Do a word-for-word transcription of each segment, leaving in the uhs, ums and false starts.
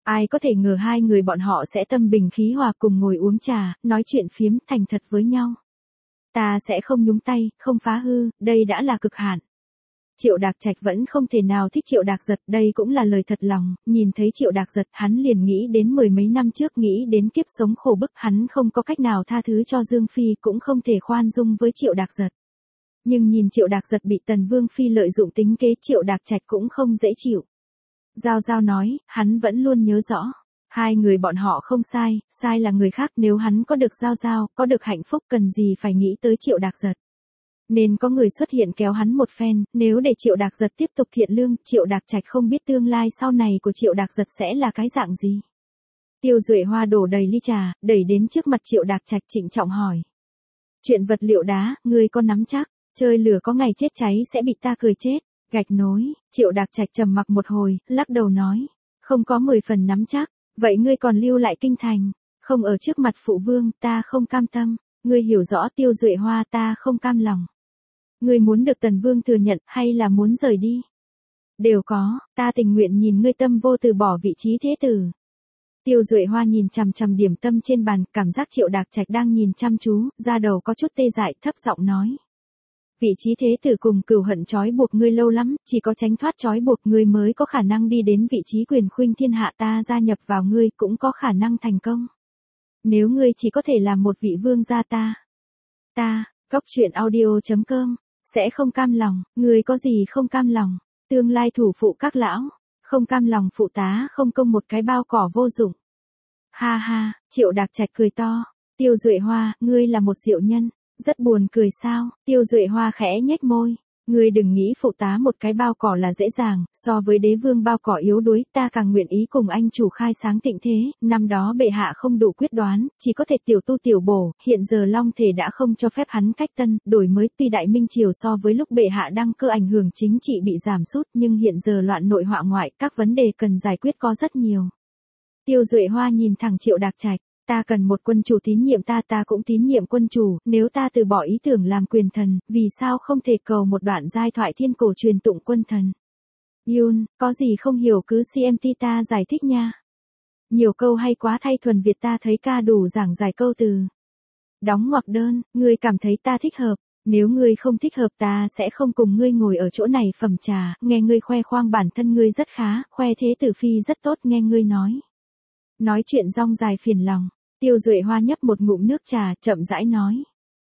Ai có thể ngờ hai người bọn họ sẽ tâm bình khí hòa cùng ngồi uống trà, nói chuyện phiếm thành thật với nhau. Ta sẽ không nhúng tay, không phá hư, đây đã là cực hạn. Triệu Đạc Trạch vẫn không thể nào thích Triệu Đạc Giật, đây cũng là lời thật lòng, nhìn thấy Triệu Đạc Giật hắn liền nghĩ đến mười mấy năm trước, nghĩ đến kiếp sống khổ bức, hắn không có cách nào tha thứ cho Dương Phi, cũng không thể khoan dung với Triệu Đạc Giật. Nhưng nhìn Triệu Đạc Giật bị Tần Vương Phi lợi dụng tính kế, Triệu Đạc Trạch cũng không dễ chịu. Giao Giao nói, hắn vẫn luôn nhớ rõ. Hai người bọn họ không sai, sai là người khác, nếu hắn có được Giao Giao, có được hạnh phúc cần gì phải nghĩ tới Triệu Đạc Giật. Nên có người xuất hiện kéo hắn một phen, nếu để Triệu Đạc Giật tiếp tục thiện lương, Triệu Đạc Trạch không biết tương lai sau này của Triệu Đạc Giật sẽ là cái dạng gì. Tiêu Duệ Hoa đổ đầy ly trà, đẩy đến trước mặt Triệu Đạc Trạch trịnh trọng hỏi. Chuyện vật liệu đá, ngươi có nắm chắc, chơi lửa có ngày chết cháy sẽ bị ta cười chết. Gạch nối, Triệu Đạc Trạch trầm mặc một hồi, lắc đầu nói. Không có mười phần nắm chắc, vậy ngươi còn lưu lại kinh thành, không ở trước mặt phụ vương, ta không cam tâm, ngươi hiểu rõ Tiêu Duệ Hoa, ta không cam lòng. Ngươi muốn được Tần Vương thừa nhận hay là muốn rời đi? Đều có, ta tình nguyện nhìn ngươi tâm vô từ bỏ vị trí thế tử. Tiêu Duệ Hoa nhìn chằm chằm điểm tâm trên bàn, cảm giác Triệu Đạc Trạch đang nhìn chăm chú, da đầu có chút tê dại, thấp giọng nói. Vị trí thế tử cùng cừu hận trói buộc ngươi lâu lắm, chỉ có tránh thoát trói buộc ngươi mới có khả năng đi đến vị trí quyền khuynh thiên hạ, ta gia nhập vào ngươi cũng có khả năng thành công. Nếu ngươi chỉ có thể làm một vị vương gia ta. Ta, góc truyện audio chấm com, sẽ không cam lòng, ngươi có gì không cam lòng, tương lai thủ phụ các lão, không cam lòng phụ tá không công một cái bao cỏ vô dụng. Ha ha, Triệu Đạc Trạch cười to, Tiêu Duệ Hoa, ngươi là một diệu nhân. Rất buồn cười sao, Tiêu Duệ Hoa khẽ nhếch môi. Ngươi đừng nghĩ phụ tá một cái bao cỏ là dễ dàng, so với đế vương bao cỏ yếu đuối, ta càng nguyện ý cùng anh chủ khai sáng tịnh thế, năm đó bệ hạ không đủ quyết đoán, chỉ có thể tiểu tu tiểu bổ, hiện giờ Long Thể đã không cho phép hắn cách tân, đổi mới, tuy Đại Minh Triều so với lúc bệ hạ đăng cơ ảnh hưởng chính trị bị giảm sút, nhưng hiện giờ loạn nội họa ngoại, các vấn đề cần giải quyết có rất nhiều. Tiêu Duệ Hoa nhìn thẳng Triệu Đạc Trạch. Ta cần một quân chủ tín nhiệm ta, ta cũng tín nhiệm quân chủ, nếu ta từ bỏ ý tưởng làm quyền thần, vì sao không thể cầu một đoạn giai thoại thiên cổ truyền tụng quân thần. Yun, có gì không hiểu cứ xê em tê ta giải thích nha. Nhiều câu hay quá, thay thuần Việt ta thấy ca đủ giảng giải câu từ. Đóng ngoặc đơn, ngươi cảm thấy ta thích hợp, nếu ngươi không thích hợp ta sẽ không cùng ngươi ngồi ở chỗ này phẩm trà, nghe ngươi khoe khoang bản thân ngươi rất khá, khoe thế tử phi rất tốt, nghe ngươi nói. Nói chuyện rong dài phiền lòng, Tiêu Duệ Hoa nhấp một ngụm nước trà, chậm rãi nói.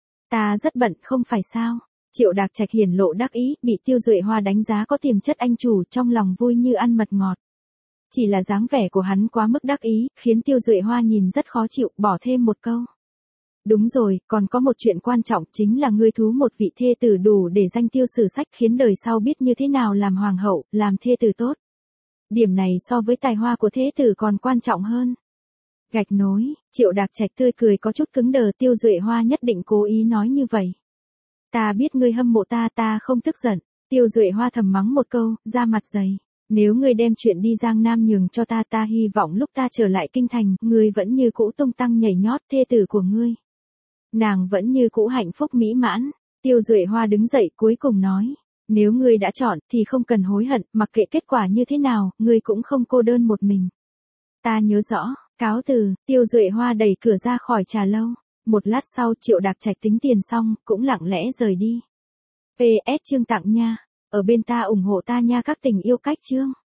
Ta rất bận, không phải sao? Triệu Đạc Trạch hiển lộ đắc ý, bị Tiêu Duệ Hoa đánh giá có tiềm chất anh chủ, trong lòng vui như ăn mật ngọt. Chỉ là dáng vẻ của hắn quá mức đắc ý, khiến Tiêu Duệ Hoa nhìn rất khó chịu, bỏ thêm một câu. Đúng rồi, còn có một chuyện quan trọng, chính là ngươi thú một vị thê tử đủ để danh tiêu sử sách, khiến đời sau biết như thế nào làm hoàng hậu, làm thê tử tốt. Điểm này so với tài hoa của thế tử còn quan trọng hơn. Gạch nối, Triệu Đạc Trạch tươi cười có chút cứng đờ, Tiêu Duệ Hoa nhất định cố ý nói như vậy. Ta biết ngươi hâm mộ ta, ta không tức giận. Tiêu Duệ Hoa thầm mắng một câu, ra mặt dày. Nếu ngươi đem chuyện đi Giang Nam nhường cho ta, ta hy vọng lúc ta trở lại kinh thành, ngươi vẫn như cũ tung tăng nhảy nhót, thê tử của ngươi. Nàng vẫn như cũ hạnh phúc mỹ mãn. Tiêu Duệ Hoa đứng dậy cuối cùng nói. Nếu ngươi đã chọn thì không cần hối hận, mặc kệ kết quả như thế nào, ngươi cũng không cô đơn một mình. Ta nhớ rõ, cáo từ, Tiêu Duệ Hoa đẩy cửa ra khỏi trà lâu. Một lát sau Triệu Đạc Trạch tính tiền xong, cũng lặng lẽ rời đi. pê ét chương tặng nha. Ở bên ta ủng hộ ta nha các tình yêu cách chương.